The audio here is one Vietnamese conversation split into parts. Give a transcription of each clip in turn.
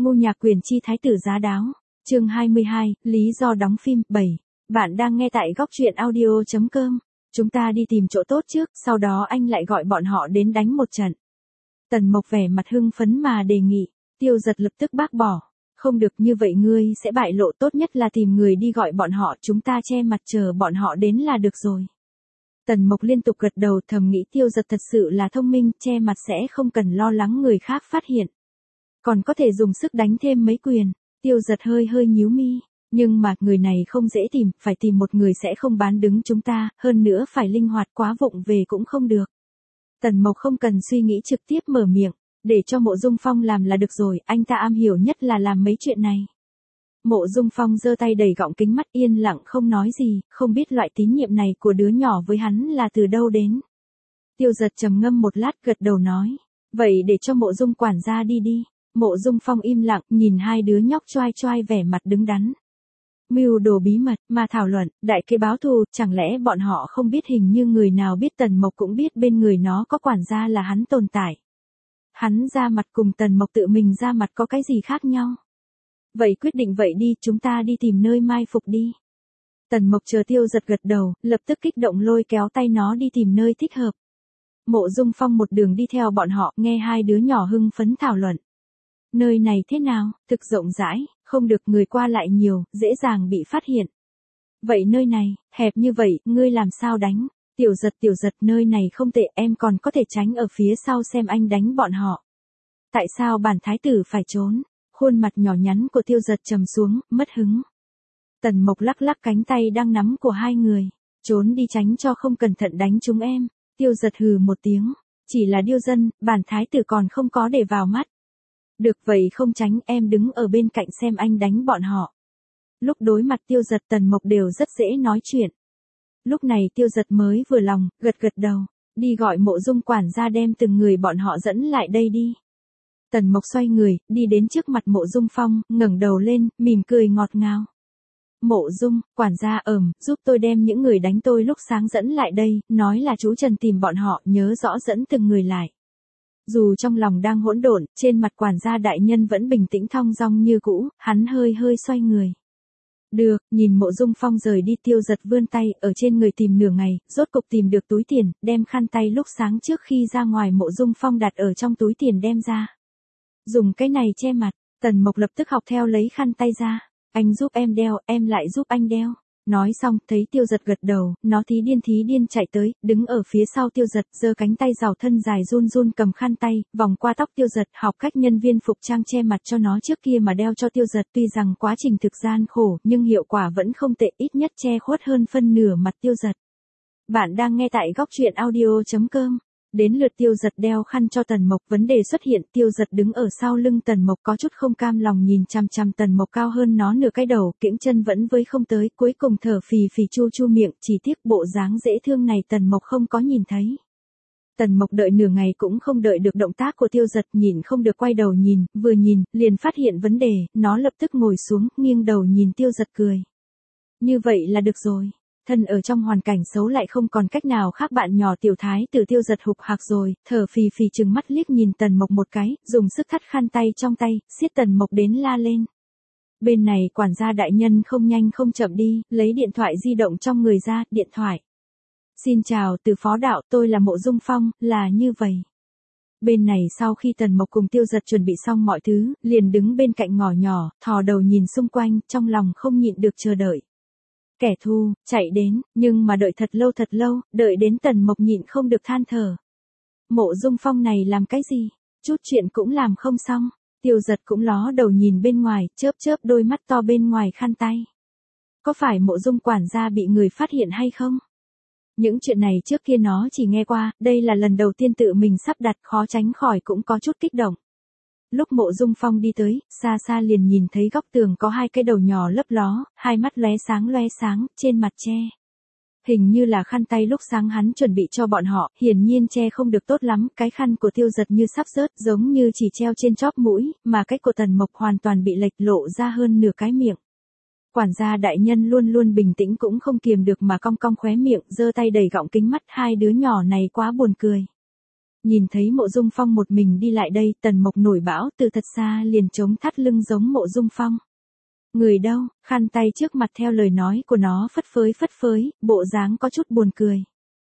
Ngô Nhạc Quyền chi thái tử giá đáo. Chương 22, lý do đóng phim 7. Bạn đang nghe tại góc truyện audio.com. Chúng ta đi tìm chỗ tốt trước, sau đó anh lại gọi bọn họ đến đánh một trận. Tần Mộc vẻ mặt hưng phấn mà đề nghị. Tiêu Giật lập tức bác bỏ. Không được, như vậy ngươi sẽ bại lộ, tốt nhất là tìm người đi gọi bọn họ, chúng ta che mặt chờ bọn họ đến là được rồi. Tần Mộc liên tục gật đầu, thầm nghĩ Tiêu Giật thật sự là thông minh, che mặt sẽ không cần lo lắng người khác phát hiện. Còn có thể dùng sức đánh thêm mấy quyền. Tiêu Giật hơi nhíu mi. Nhưng mà người này không dễ tìm, phải tìm một người sẽ không bán đứng chúng ta, hơn nữa phải linh hoạt, quá vụng về cũng không được. Tần Mộc không cần suy nghĩ trực tiếp mở miệng, để cho Mộ Dung Phong làm là được rồi, anh ta am hiểu nhất là làm mấy chuyện này. Mộ Dung Phong giơ tay đẩy gọng kính mắt, yên lặng không nói gì, không biết loại tín nhiệm này của đứa nhỏ với hắn là từ đâu đến. Tiêu Giật trầm ngâm một lát, gật đầu nói, vậy để cho Mộ Dung quản gia đi đi. Mộ Dung Phong im lặng, nhìn hai đứa nhóc choai vẻ mặt đứng đắn. Mưu đồ bí mật, mà thảo luận, đại kế báo thù, chẳng lẽ bọn họ không biết? Hình như người nào biết Tần Mộc cũng biết bên người nó có quản gia là hắn tồn tại. Hắn ra mặt cùng Tần Mộc tự mình ra mặt có cái gì khác nhau? Vậy quyết định vậy đi, chúng ta đi tìm nơi mai phục đi. Tần Mộc chờ Tiêu Giật gật đầu, lập tức kích động lôi kéo tay nó đi tìm nơi thích hợp. Mộ Dung Phong một đường đi theo bọn họ, nghe hai đứa nhỏ hưng phấn thảo luận. Nơi này thế nào, thực rộng rãi, không được, người qua lại nhiều, dễ dàng bị phát hiện. Vậy nơi này, hẹp như vậy, ngươi làm sao đánh? Tiểu Giật, nơi này không tệ, em còn có thể tránh ở phía sau xem anh đánh bọn họ. Tại sao bản thái tử phải trốn? Khuôn mặt nhỏ nhắn của Tiêu Giật trầm xuống, mất hứng. Tần Mộc lắc cánh tay đang nắm của hai người. Trốn đi tránh cho không cẩn thận đánh chúng em. Tiêu Giật hừ một tiếng. Chỉ là điêu dân, bản thái tử còn không có để vào mắt. Được vậy không tránh, em đứng ở bên cạnh xem anh đánh bọn họ. Lúc đối mặt Tiêu Giật, Tần Mộc đều rất dễ nói chuyện. Lúc này Tiêu Giật mới vừa lòng, gật đầu. Đi gọi Mộ Dung quản gia đem từng người bọn họ dẫn lại đây đi. Tần Mộc xoay người, đi đến trước mặt Mộ Dung Phong, ngẩng đầu lên, mỉm cười ngọt ngào. Mộ Dung, quản gia giúp tôi đem những người đánh tôi lúc sáng dẫn lại đây, nói là chú Trần tìm bọn họ, nhớ rõ dẫn từng người lại. Dù trong lòng đang hỗn độn, trên mặt quản gia đại nhân vẫn bình tĩnh thong dong như cũ, hắn hơi xoay người. Được, nhìn Mộ Dung Phong rời đi, Tiêu Giật vươn tay, ở trên người tìm nửa ngày, rốt cục tìm được túi tiền, đem khăn tay lúc sáng trước khi ra ngoài Mộ Dung Phong đặt ở trong túi tiền đem ra. Dùng cái này che mặt, Tần Mộc lập tức học theo lấy khăn tay ra. Anh giúp em đeo, em lại giúp anh đeo. Nói xong, thấy Tiêu Giật gật đầu, nó thí điên chạy tới, đứng ở phía sau Tiêu Giật, giơ cánh tay rào thân dài run cầm khăn tay, vòng qua tóc Tiêu Giật, học cách nhân viên phục trang che mặt cho nó trước kia mà đeo cho Tiêu Giật. Tuy rằng quá trình thực gian khổ, nhưng hiệu quả vẫn không tệ, ít nhất che khuất hơn phân nửa mặt Tiêu Giật. Bạn đang nghe tại góc truyện audio.com. Đến lượt Tiêu Giật đeo khăn cho Tần Mộc, vấn đề xuất hiện, Tiêu Giật đứng ở sau lưng Tần Mộc có chút không cam lòng nhìn chằm Tần Mộc cao hơn nó nửa cái đầu, kiễng chân vẫn với không tới, cuối cùng thở phì chu miệng, chỉ tiếc bộ dáng dễ thương này Tần Mộc không có nhìn thấy. Tần Mộc đợi nửa ngày cũng không đợi được động tác của Tiêu Giật, nhìn không được quay đầu nhìn, vừa nhìn, liền phát hiện vấn đề, nó lập tức ngồi xuống, nghiêng đầu nhìn Tiêu Giật cười. Như vậy là được rồi. Thân ở trong hoàn cảnh xấu lại không còn cách nào khác, bạn nhỏ tiểu thái tử Tiêu Giật hục hạc rồi, thở phì trừng mắt liếc nhìn Tần Mộc một cái, dùng sức thắt khăn tay trong tay, siết Tần Mộc đến la lên. Bên này quản gia đại nhân không nhanh không chậm đi, lấy điện thoại di động trong người ra, điện thoại. Xin chào, từ phó đạo, tôi là Mộ Dung Phong, là như vậy. Bên này sau khi Tần Mộc cùng Tiêu Giật chuẩn bị xong mọi thứ, liền đứng bên cạnh ngõ nhỏ, thò đầu nhìn xung quanh, trong lòng không nhịn được chờ đợi. Kẻ thù, chạy đến, nhưng mà đợi thật lâu, đợi đến Tần Mộc nhịn không được than thở. Mộ Dung Phong này làm cái gì? Chút chuyện cũng làm không xong. Tiêu Giật cũng ló đầu nhìn bên ngoài, chớp đôi mắt to bên ngoài khăn tay. Có phải Mộ Dung quản gia bị người phát hiện hay không? Những chuyện này trước kia nó chỉ nghe qua, đây là lần đầu tiên tự mình sắp đặt, khó tránh khỏi cũng có chút kích động. Lúc Mộ Dung Phong đi tới, xa liền nhìn thấy góc tường có hai cái đầu nhỏ lấp ló, hai mắt lóe sáng, trên mặt che. Hình như là khăn tay lúc sáng hắn chuẩn bị cho bọn họ, hiển nhiên che không được tốt lắm, cái khăn của Tiêu Giật như sắp rớt, giống như chỉ treo trên chóp mũi, mà cái của Tần Mộc hoàn toàn bị lệch, lộ ra hơn nửa cái miệng. Quản gia đại nhân luôn bình tĩnh cũng không kiềm được mà cong khóe miệng, giơ tay đẩy gọng kính mắt, hai đứa nhỏ này quá buồn cười. Nhìn thấy Mộ Dung Phong một mình đi lại đây, Tần Mộc nổi bão từ thật xa liền chống thắt lưng giống Mộ Dung Phong. Người đâu, khăn tay trước mặt theo lời nói của nó phất phới, bộ dáng có chút buồn cười.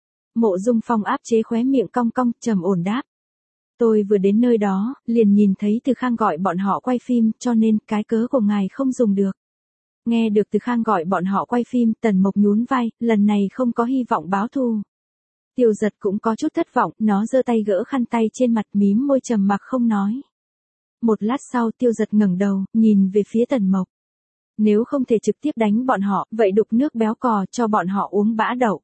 Mộ Dung Phong áp chế khóe miệng cong cong, trầm ổn đáp. Tôi vừa đến nơi đó, liền nhìn thấy Từ Khang gọi bọn họ quay phim, cho nên cái cớ của ngài không dùng được. Nghe được Từ Khang gọi bọn họ quay phim, Tần Mộc nhún vai, lần này không có hy vọng báo thù. Tiêu Giật cũng có chút thất vọng, nó giơ tay gỡ khăn tay trên mặt, mím môi trầm mặc không nói. Một lát sau Tiêu Giật ngẩng đầu, nhìn về phía Tần Mộc. Nếu không thể trực tiếp đánh bọn họ, vậy đục nước béo cò cho bọn họ uống bã đậu.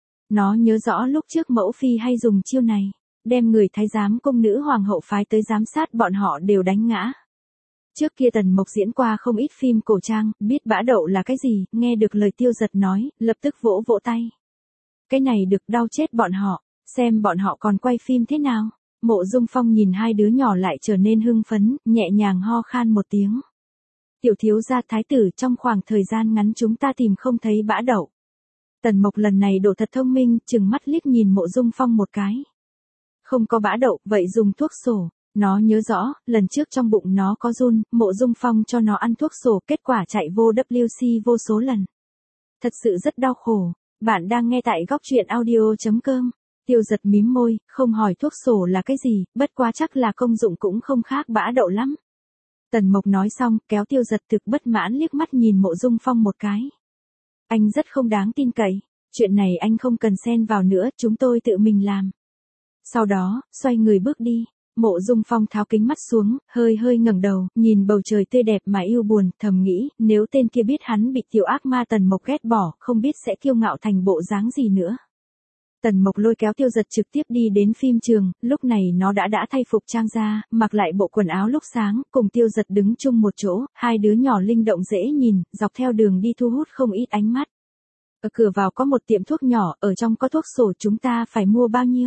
Nó nhớ rõ lúc trước Mẫu Phi hay dùng chiêu này, đem người thái giám cung nữ hoàng hậu phái tới giám sát bọn họ đều đánh ngã. Trước kia Tần Mộc diễn qua không ít phim cổ trang, biết bã đậu là cái gì, nghe được lời Tiêu Giật nói, lập tức vỗ vỗ tay. Cái này được, đau chết bọn họ, xem bọn họ còn quay phim thế nào. Mộ Dung Phong nhìn hai đứa nhỏ lại trở nên hưng phấn, nhẹ nhàng ho khan một tiếng. Tiểu thiếu gia thái tử, trong khoảng thời gian ngắn chúng ta tìm không thấy bã đậu. Tần Mộc lần này đổ thật thông minh, chừng mắt liếc nhìn Mộ Dung Phong một cái. Không có bã đậu, vậy dùng thuốc sổ. Nó nhớ rõ, lần trước trong bụng nó có run, Mộ Dung Phong cho nó ăn thuốc sổ, kết quả chạy vô WC vô số lần. Thật sự rất đau khổ. Bạn đang nghe tại góc truyện audio.com. Tiêu Giật mím môi, không hỏi thuốc sổ là cái gì, bất quá chắc là công dụng cũng không khác bã đậu lắm. Tần Mộc nói xong, kéo Tiêu Giật thực bất mãn liếc mắt nhìn Mộ Dung Phong một cái. Anh rất không đáng tin cậy, chuyện này anh không cần xen vào nữa, chúng tôi tự mình làm. Sau đó, xoay người bước đi. Mộ Dung Phong tháo kính mắt xuống, hơi ngẩng đầu, nhìn bầu trời tươi đẹp mà yêu buồn, thầm nghĩ, nếu tên kia biết hắn bị tiểu ác ma Tần Mộc ghét bỏ, không biết sẽ kiêu ngạo thành bộ dáng gì nữa. Tần Mộc lôi kéo Tiêu Giật trực tiếp đi đến phim trường, lúc này nó đã thay phục trang ra, mặc lại bộ quần áo lúc sáng, cùng Tiêu Giật đứng chung một chỗ, hai đứa nhỏ linh động dễ nhìn, dọc theo đường đi thu hút không ít ánh mắt. Ở cửa vào có một tiệm thuốc nhỏ, ở trong có thuốc sổ, chúng ta phải mua bao nhiêu?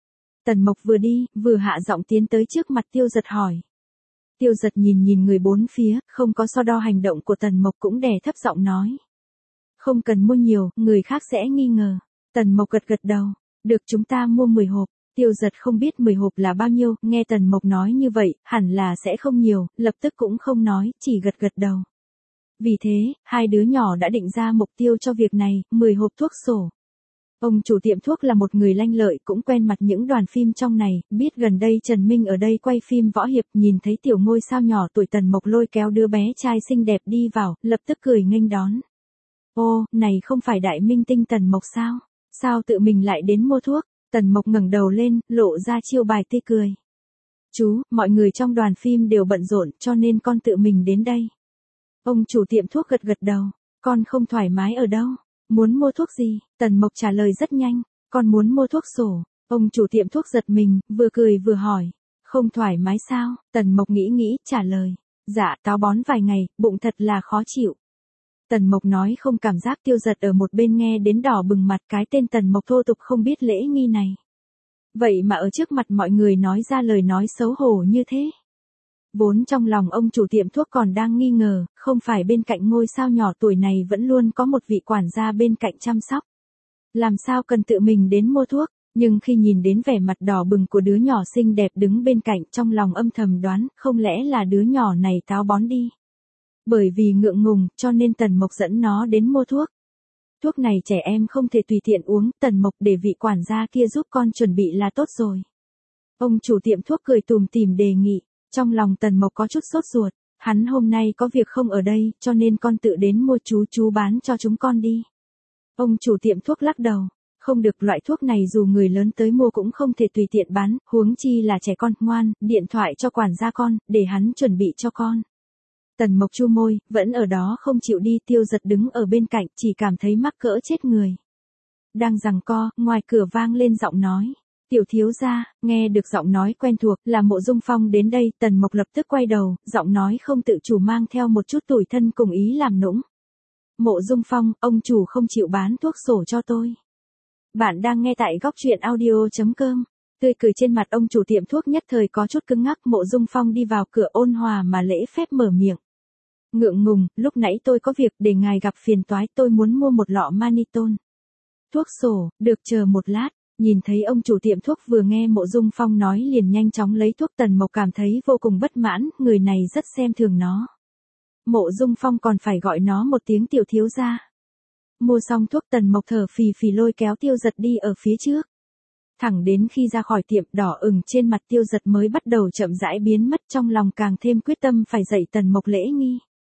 Tần Mộc vừa đi, vừa hạ giọng tiến tới trước mặt Tiêu Giật hỏi. Tiêu Giật nhìn người bốn phía, không có so đo hành động của Tần Mộc cũng đè thấp giọng nói. Không cần mua nhiều, người khác sẽ nghi ngờ. Tần Mộc gật đầu. Được, chúng ta mua 10 hộp. Tiêu Giật không biết 10 hộp là bao nhiêu, nghe Tần Mộc nói như vậy, hẳn là sẽ không nhiều, lập tức cũng không nói, chỉ gật đầu. Vì thế, hai đứa nhỏ đã định ra mục tiêu cho việc này, 10 hộp thuốc sổ. Ông chủ tiệm thuốc là một người lanh lợi, cũng quen mặt những đoàn phim trong này, biết gần đây Trần Minh ở đây quay phim võ hiệp, nhìn thấy tiểu ngôi sao nhỏ tuổi Tần Mộc lôi kéo đứa bé trai xinh đẹp đi vào, lập tức cười nghênh đón. Ô, này không phải đại minh tinh Tần Mộc sao? Sao tự mình lại đến mua thuốc? Tần Mộc ngẩng đầu lên, lộ ra chiêu bài tươi cười. Chú, mọi người trong đoàn phim đều bận rộn, cho nên con tự mình đến đây. Ông chủ tiệm thuốc gật đầu. Con không thoải mái ở đâu? Muốn mua thuốc gì? Tần Mộc trả lời rất nhanh. Con muốn mua thuốc sổ. Ông chủ tiệm thuốc giật mình, vừa cười vừa hỏi. Không thoải mái sao? Tần Mộc nghĩ, trả lời. Dạ, táo bón vài ngày, bụng thật là khó chịu. Tần Mộc nói không, cảm giác Tiêu Giật ở một bên nghe đến đỏ bừng mặt, cái tên Tần Mộc thô tục không biết lễ nghi này. Vậy mà ở trước mặt mọi người nói ra lời nói xấu hổ như thế. Vốn trong lòng ông chủ tiệm thuốc còn đang nghi ngờ, không phải bên cạnh ngôi sao nhỏ tuổi này vẫn luôn có một vị quản gia bên cạnh chăm sóc. Làm sao cần tự mình đến mua thuốc, nhưng khi nhìn đến vẻ mặt đỏ bừng của đứa nhỏ xinh đẹp đứng bên cạnh, trong lòng âm thầm đoán, không lẽ là đứa nhỏ này táo bón đi. Bởi vì ngượng ngùng, cho nên Tần Mộc dẫn nó đến mua thuốc. Thuốc này trẻ em không thể tùy tiện uống, Tần Mộc để vị quản gia kia giúp con chuẩn bị là tốt rồi. Ông chủ tiệm thuốc cười tùm tìm đề nghị, trong lòng Tần Mộc có chút sốt ruột, hắn hôm nay có việc không ở đây, cho nên con tự đến mua, chú bán cho chúng con đi. Ông chủ tiệm thuốc lắc đầu, không được, loại thuốc này dù người lớn tới mua cũng không thể tùy tiện bán, huống chi là trẻ con, ngoan, điện thoại cho quản gia con, để hắn chuẩn bị cho con. Tần Mộc chu môi, vẫn ở đó không chịu đi. Tiêu Giật đứng ở bên cạnh, chỉ cảm thấy mắc cỡ chết người. Đang giằng co, ngoài cửa vang lên giọng nói. Tiểu thiếu gia, nghe được giọng nói quen thuộc, là Mộ Dung Phong đến đây. Tần Mộc lập tức quay đầu, giọng nói không tự chủ mang theo một chút tủi thân cùng ý làm nũng. Mộ Dung Phong, ông chủ không chịu bán thuốc sổ cho tôi. Bạn đang nghe tại góc truyện audio.com. Tươi cười trên mặt ông chủ tiệm thuốc nhất thời có chút cứng ngắc. Mộ Dung Phong đi vào cửa ôn hòa mà lễ phép mở miệng. Ngượng ngùng, lúc nãy tôi có việc, để ngài gặp phiền toái, tôi muốn mua một lọ Maniton. Thuốc sổ, được, chờ một lát. Nhìn thấy ông chủ tiệm thuốc vừa nghe Mộ Dung Phong nói liền nhanh chóng lấy thuốc. Tần Mộc cảm thấy vô cùng bất mãn, người này rất xem thường nó. Mộ Dung Phong còn phải gọi nó một tiếng tiểu thiếu gia. Mua xong thuốc Tần Mộc thở phì phì lôi kéo Tiêu Giật đi ở phía trước. Thẳng đến khi ra khỏi tiệm, đỏ ửng trên mặt Tiêu Giật mới bắt đầu chậm rãi biến mất, trong lòng càng thêm quyết tâm phải dạy Tần Mộc lễ nghi.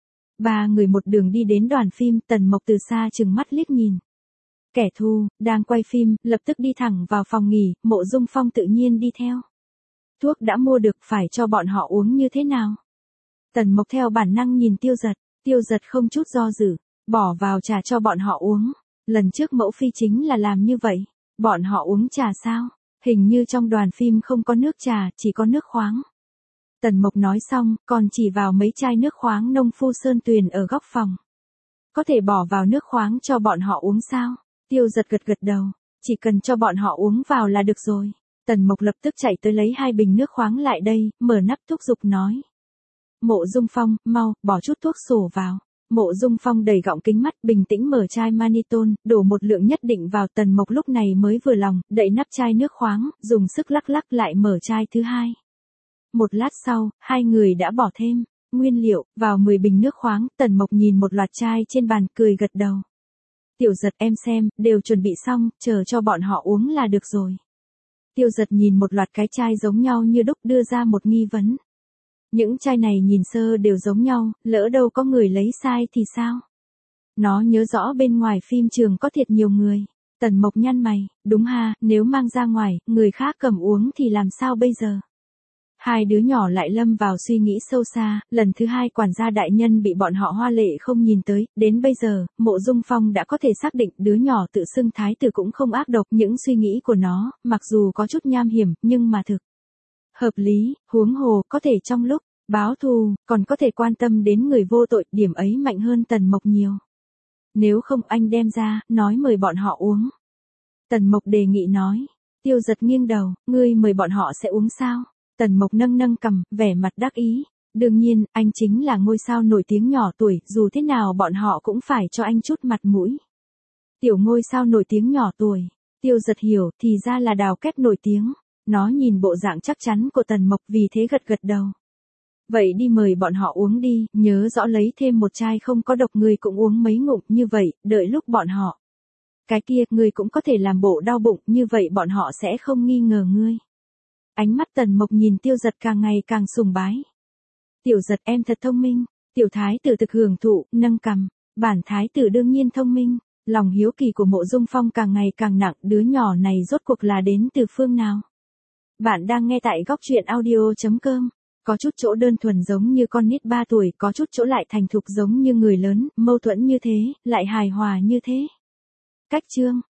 Ba người một đường đi đến đoàn phim, Tần Mộc từ xa chừng mắt liếc nhìn. Kẻ thù, đang quay phim, lập tức đi thẳng vào phòng nghỉ, Mộ Dung Phong tự nhiên đi theo. Thuốc đã mua được, phải cho bọn họ uống như thế nào? Tần Mộc theo bản năng nhìn Tiêu Giật không chút do dự, bỏ vào trà cho bọn họ uống. Lần trước mẫu phi chính là làm như vậy. Bọn họ uống trà sao? Hình như trong đoàn phim không có nước trà, chỉ có nước khoáng. Tần Mộc nói xong, còn chỉ vào mấy chai nước khoáng nông phu sơn tuyền ở góc phòng. Có thể bỏ vào nước khoáng cho bọn họ uống sao? Tiêu Giật gật gật đầu, chỉ cần cho bọn họ uống vào là được rồi. Tần Mộc lập tức chạy tới lấy 2 bình nước khoáng lại đây, mở nắp thúc giục nói. Mộ Dung Phong, mau, bỏ chút thuốc sổ vào. Mộ Dung Phong đầy gọng kính mắt, bình tĩnh mở chai mannitol, đổ một lượng nhất định vào. Tần Mộc lúc này mới vừa lòng, đậy nắp chai nước khoáng, dùng sức lắc lắc lại mở chai thứ hai. Một lát sau, hai người đã bỏ thêm nguyên liệu vào 10 bình nước khoáng. Tần Mộc nhìn một loạt chai trên bàn, cười gật đầu. Tiểu Giật, em xem, đều chuẩn bị xong, chờ cho bọn họ uống là được rồi. Tiêu Giật nhìn một loạt cái chai giống nhau như đúc, đưa ra một nghi vấn. Những chai này nhìn sơ đều giống nhau, lỡ đâu có người lấy sai thì sao? Nó nhớ rõ bên ngoài phim trường có thiệt nhiều người. Tần Mộc nhăn mày, đúng ha, nếu mang ra ngoài, người khác cầm uống thì làm sao bây giờ? Hai đứa nhỏ lại lâm vào suy nghĩ sâu xa. Lần thứ hai quản gia đại nhân bị bọn họ hoa lệ không nhìn tới. Đến bây giờ, Mộ Dung Phong đã có thể xác định đứa nhỏ tự xưng thái tử cũng không ác độc. Những suy nghĩ của nó, mặc dù có chút nham hiểm, nhưng mà thực hợp lý. Huống hồ, có thể trong lúc báo thù, còn có thể quan tâm đến người vô tội. Điểm ấy mạnh hơn Tần Mộc nhiều. Nếu không anh đem ra, nói mời bọn họ uống. Tần Mộc đề nghị nói. Tiêu Giật nghiêng đầu, ngươi mời bọn họ sẽ uống sao? Tần Mộc nâng nâng cằm, vẻ mặt đắc ý. Đương nhiên, anh chính là ngôi sao nổi tiếng nhỏ tuổi, dù thế nào bọn họ cũng phải cho anh chút mặt mũi. Tiểu ngôi sao nổi tiếng nhỏ tuổi. Tiêu Giật hiểu, thì ra là Đào Kép nổi tiếng. Nó nhìn bộ dạng chắc chắn của Tần Mộc, vì thế gật gật đầu. Vậy đi mời bọn họ uống đi, nhớ rõ lấy thêm một chai không có độc, người cũng uống mấy ngụm, như vậy, đợi lúc bọn họ. Cái kia, người cũng có thể làm bộ đau bụng, như vậy bọn họ sẽ không nghi ngờ ngươi. Ánh mắt Tần Mộc nhìn Tiêu Giật càng ngày càng sùng bái. Tiểu Giật, em thật thông minh. Tiểu thái tử thực hưởng thụ, nâng cằm. Bản thái tử đương nhiên thông minh. Lòng hiếu kỳ của Mộ Dung Phong càng ngày càng nặng, đứa nhỏ này rốt cuộc là đến từ phương nào? Bạn đang nghe tại góc truyện audio.com. Có chút chỗ đơn thuần giống như con nít 3 tuổi, có chút chỗ lại thành thục giống như người lớn, mâu thuẫn như thế, lại hài hòa như thế. Cách chương